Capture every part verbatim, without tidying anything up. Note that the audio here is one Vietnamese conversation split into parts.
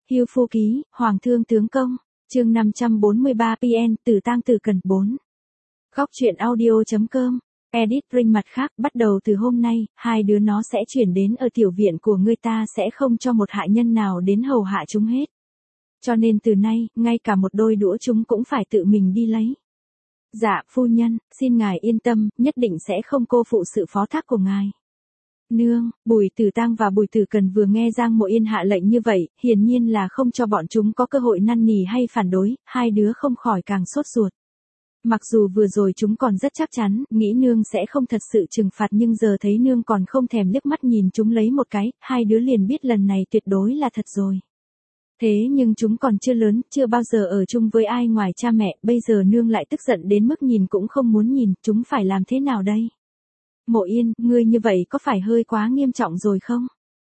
Hưu Phu Ký, Hoàng Thương Tướng Công, chương năm trăm bốn mươi ba pê en, Từ Tang Từ Cần bốn. Góc truyện audio.com, edit ring. Mặt khác, bắt đầu từ hôm nay, hai đứa nó sẽ chuyển đến ở tiểu viện của ngươi, ta sẽ không cho một hạ nhân nào đến hầu hạ chúng hết. Cho nên từ nay, ngay cả một đôi đũa chúng cũng phải tự mình đi lấy. Dạ, phu nhân, xin ngài yên tâm, nhất định sẽ không cô phụ sự phó thác của ngài. Nương. Bùi Tử Tang và Bùi Tử Cần vừa nghe Giang Mộ Yên hạ lệnh như vậy, hiển nhiên là không cho bọn chúng có cơ hội năn nỉ hay phản đối, hai đứa không khỏi càng sốt ruột. Mặc dù vừa rồi chúng còn rất chắc chắn, nghĩ nương sẽ không thật sự trừng phạt, nhưng giờ thấy nương còn không thèm liếc mắt nhìn chúng lấy một cái, hai đứa liền biết lần này tuyệt đối là thật rồi. Thế nhưng chúng còn chưa lớn, chưa bao giờ ở chung với ai ngoài cha mẹ, bây giờ nương lại tức giận đến mức nhìn cũng không muốn nhìn, chúng phải làm thế nào đây? Mộ Yên, ngươi như vậy có phải hơi quá nghiêm trọng rồi không?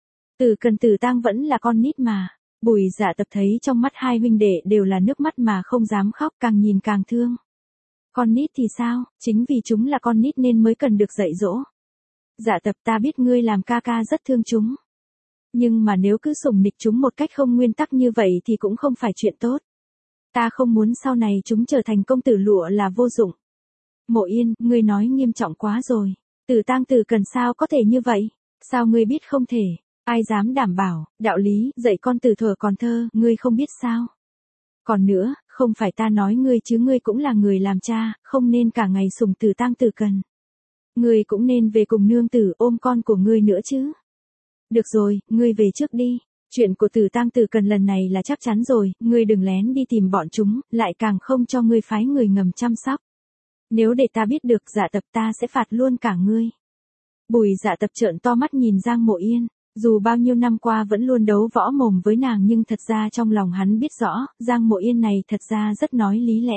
Tử Cần Tử Tang vẫn là con nít mà. Bùi Dạ Tập thấy trong mắt hai huynh đệ đều là nước mắt mà không dám khóc, càng nhìn càng thương. Con nít thì sao, chính vì chúng là con nít nên mới cần được dạy dỗ. Dạ Tập, ta biết ngươi làm ca ca rất thương chúng. Nhưng mà nếu cứ sủng nịch chúng một cách không nguyên tắc như vậy thì cũng không phải chuyện tốt. Ta không muốn sau này chúng trở thành công tử lụa là vô dụng. Mộ Yên, ngươi nói nghiêm trọng quá rồi. Tử Tang Từ Cần sao có thể như vậy? Sao ngươi biết không thể? Ai dám đảm bảo, đạo lý, dạy con từ thuở còn thơ, ngươi không biết sao? Còn nữa, không phải ta nói ngươi chứ, ngươi cũng là người làm cha, không nên cả ngày sủng Tử Tang Từ Cần. Ngươi cũng nên về cùng nương tử ôm con của ngươi nữa chứ. Được rồi, ngươi về trước đi. Chuyện của Tử Tang Từ Cần lần này là chắc chắn rồi, ngươi đừng lén đi tìm bọn chúng, lại càng không cho ngươi phái người ngầm chăm sóc. Nếu để ta biết được, Dạ Tập, ta sẽ phạt luôn cả ngươi. Bùi Dạ Tập trợn to mắt nhìn Giang Mộ Yên, dù bao nhiêu năm qua vẫn luôn đấu võ mồm với nàng nhưng thật ra trong lòng hắn biết rõ, Giang Mộ Yên này thật ra rất nói lý lẽ.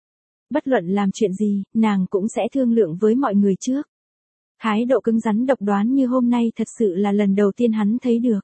Bất luận làm chuyện gì, nàng cũng sẽ thương lượng với mọi người trước. Thái độ cứng rắn độc đoán như hôm nay thật sự là lần đầu tiên hắn thấy được.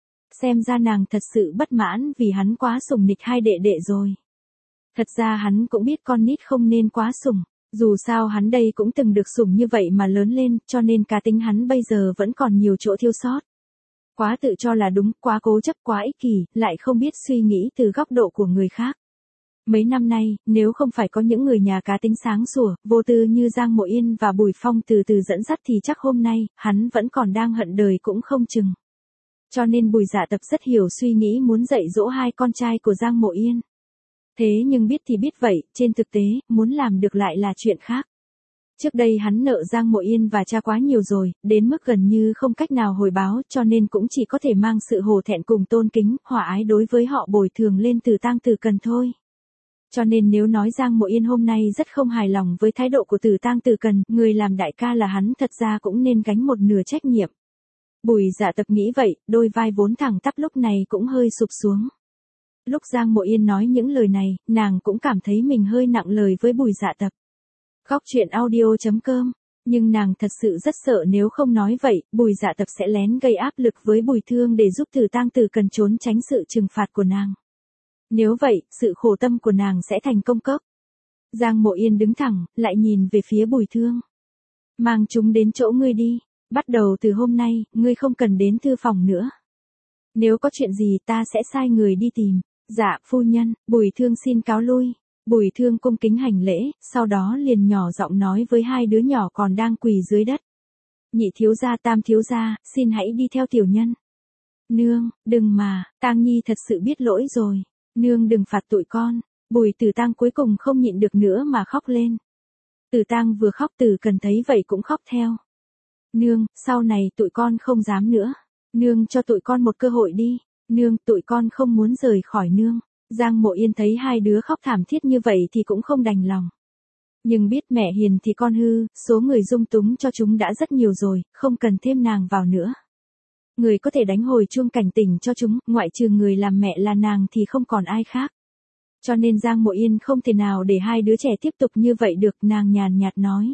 Xem ra nàng thật sự bất mãn vì hắn quá sủng nịch hai đệ đệ rồi. Thật ra hắn cũng biết con nít không nên quá sủng. Dù sao hắn đây cũng từng được sủng như vậy mà lớn lên, cho nên cá tính hắn bây giờ vẫn còn nhiều chỗ thiếu sót. Quá tự cho là đúng, quá cố chấp, quá ích kỷ, lại không biết suy nghĩ từ góc độ của người khác. Mấy năm nay, nếu không phải có những người nhà cá tính sáng sủa, vô tư như Giang Mộ Yên và Bùi Phong từ từ dẫn dắt thì chắc hôm nay, hắn vẫn còn đang hận đời cũng không chừng. Cho nên Bùi Dạ Tập rất hiểu suy nghĩ muốn dạy dỗ hai con trai của Giang Mộ Yên. Thế nhưng biết thì biết vậy, trên thực tế, muốn làm được lại là chuyện khác. Trước đây hắn nợ Giang Mộ Yên và cha quá nhiều rồi, đến mức gần như không cách nào hồi báo, cho nên cũng chỉ có thể mang sự hổ thẹn cùng tôn kính, hòa ái đối với họ bồi thường lên Tử Tang Từ Cần thôi. Cho nên nếu nói Giang Mộ Yên hôm nay rất không hài lòng với thái độ của Tử Tang Từ Cần, người làm đại ca là hắn thật ra cũng nên gánh một nửa trách nhiệm. Bùi Dạ Tập nghĩ vậy, đôi vai vốn thẳng tắp lúc này cũng hơi sụp xuống. Lúc Giang Mộ Yên nói những lời này, nàng cũng cảm thấy mình hơi nặng lời với Bùi Dạ Tập. Góc truyện audio.com, nhưng nàng thật sự rất sợ nếu không nói vậy, Bùi Dạ Tập sẽ lén gây áp lực với Bùi Thương để giúp Tử Tang Từ Cần trốn tránh sự trừng phạt của nàng. Nếu vậy, sự khổ tâm của nàng sẽ thành công cốc. Giang Mộ Yên đứng thẳng, lại nhìn về phía Bùi Thương. Mang chúng đến chỗ ngươi đi, bắt đầu từ hôm nay, ngươi không cần đến thư phòng nữa. Nếu có chuyện gì ta sẽ sai người đi tìm. Dạ, phu nhân. Bùi Thương xin cáo lui. Bùi Thương cung kính hành lễ, sau đó liền nhỏ giọng nói với hai đứa nhỏ còn đang quỳ dưới đất. Nhị thiếu gia, tam thiếu gia, xin hãy đi theo tiểu nhân. Nương, đừng mà, Tang Nhi thật sự biết lỗi rồi. Nương đừng phạt tụi con. Bùi Tử Tang cuối cùng không nhịn được nữa mà khóc lên. Tử Tang vừa khóc Tử Cần thấy vậy cũng khóc theo. Nương, sau này tụi con không dám nữa. Nương cho tụi con một cơ hội đi. Nương, tụi con không muốn rời khỏi nương. Giang Mộ Yên thấy hai đứa khóc thảm thiết như vậy thì cũng không đành lòng. Nhưng biết mẹ hiền thì con hư, số người dung túng cho chúng đã rất nhiều rồi, không cần thêm nàng vào nữa. Người có thể đánh hồi chuông cảnh tỉnh cho chúng, ngoại trừ người làm mẹ là nàng thì không còn ai khác. Cho nên Giang Mộ Yên không thể nào để hai đứa trẻ tiếp tục như vậy được, nàng nhàn nhạt nói.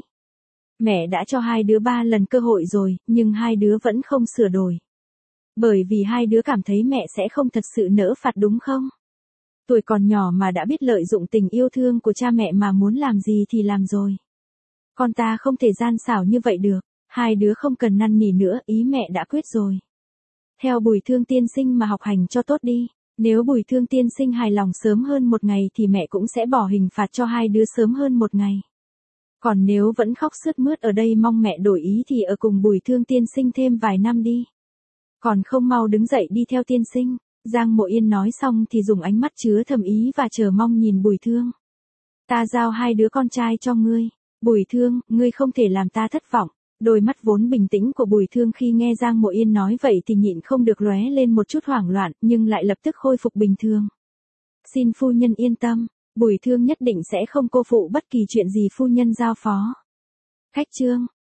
Mẹ đã cho hai đứa ba lần cơ hội rồi, nhưng hai đứa vẫn không sửa đổi. Bởi vì hai đứa cảm thấy mẹ sẽ không thật sự nỡ phạt đúng không? Tuổi còn nhỏ mà đã biết lợi dụng tình yêu thương của cha mẹ mà muốn làm gì thì làm rồi. Con ta không thể gian xảo như vậy được, hai đứa không cần năn nỉ nữa, ý mẹ đã quyết rồi. Theo Bùi Thương tiên sinh mà học hành cho tốt đi. Nếu Bùi Thương tiên sinh hài lòng sớm hơn một ngày thì mẹ cũng sẽ bỏ hình phạt cho hai đứa sớm hơn một ngày. Còn nếu vẫn khóc sướt mướt ở đây mong mẹ đổi ý thì ở cùng Bùi Thương tiên sinh thêm vài năm đi. Còn không mau đứng dậy đi theo tiên sinh. Giang Mộ Yên nói xong thì dùng ánh mắt chứa thầm ý và chờ mong nhìn Bùi Thương. Ta giao hai đứa con trai cho ngươi. Bùi Thương, ngươi không thể làm ta thất vọng. Đôi mắt vốn bình tĩnh của Bùi Thương khi nghe Giang Mộ Yên nói vậy thì nhịn không được lóe lên một chút hoảng loạn, nhưng lại lập tức khôi phục bình thường. Xin phu nhân yên tâm, Bùi Thương nhất định sẽ không cô phụ bất kỳ chuyện gì phu nhân giao phó. Khách trương,